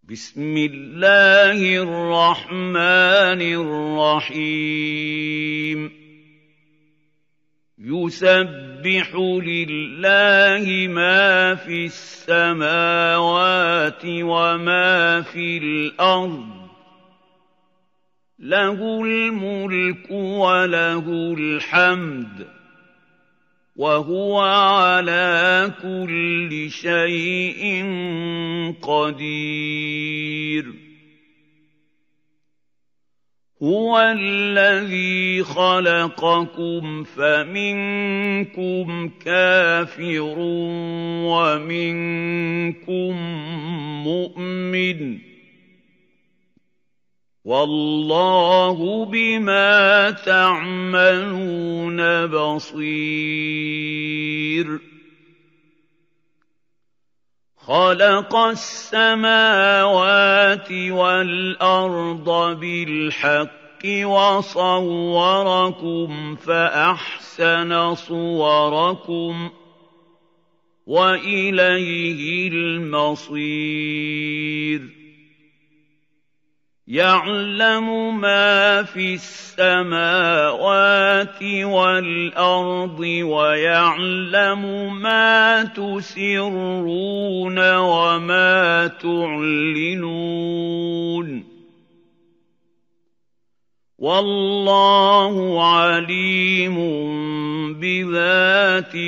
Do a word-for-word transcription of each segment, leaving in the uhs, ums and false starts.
بسم الله الرحمن الرحيم يسبح لله ما في السماوات وما في الأرض له الملك وله الحمد وهو على كل شيء قدير هو الذي خلقكم فمنكم كافر ومنكم مؤمن والله بما تعملون بصير خلق السماوات والأرض بالحق وصوركم فأحسن صوركم وإليه المصير يعلم ما في السماوات والأرض ويعلم ما تسرون وما تعلنون والله عليم بذات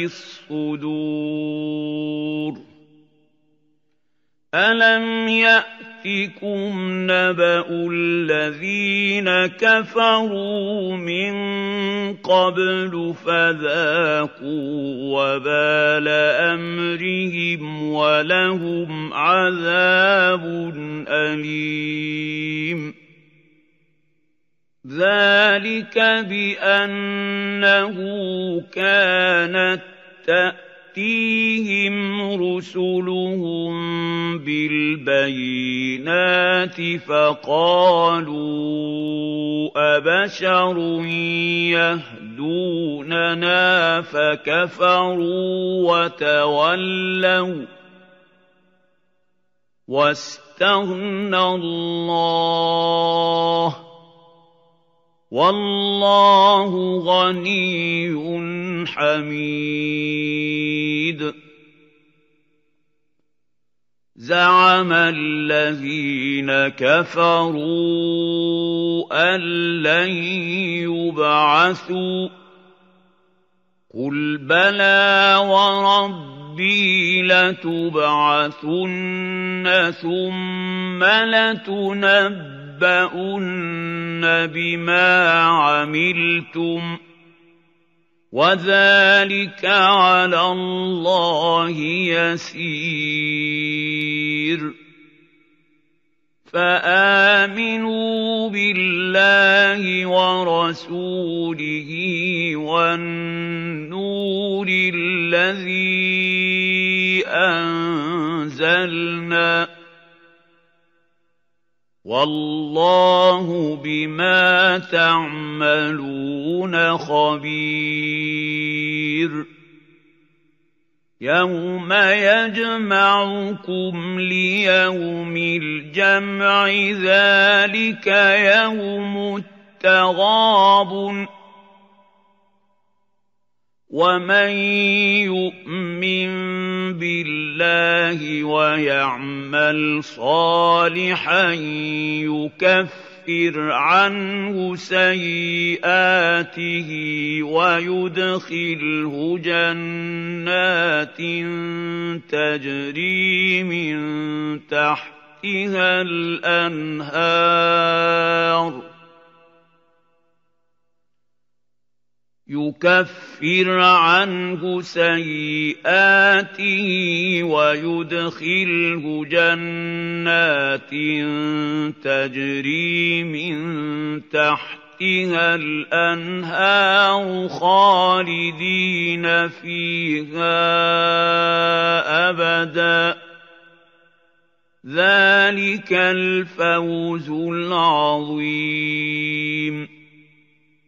الصدور ألم يأتكم نبأ الذين كفروا من قبل فذاقوا وبال أمرهم ولهم عذاب أليم ذلك بأنه كانت تأتيهم رسلهم بالبينات فقالوا أبشر يهدوننا فكفروا وتولوا واستغنى الله والله غني حميد زعم الذين كفروا أن لن يبعثوا قل بلى وربي لتبعثن ثم لتنبؤن بما عملتم وذلك على الله يسير فآمنوا بالله ورسوله والنور الذي أنزلنا والله بما تعملون خبير يوم يجمعكم ليوم الجمع ذلك يوم التغابن ومن يؤمن بالله ويعمل صالحا يكفر عنه سيئاته ويدخله جنات تجري من تحتها الأنهار يكفر عنه سيئاته ويدخله جنات تجري من تحتها الأنهار خالدين فيها أبدا ذلك الفوز العظيم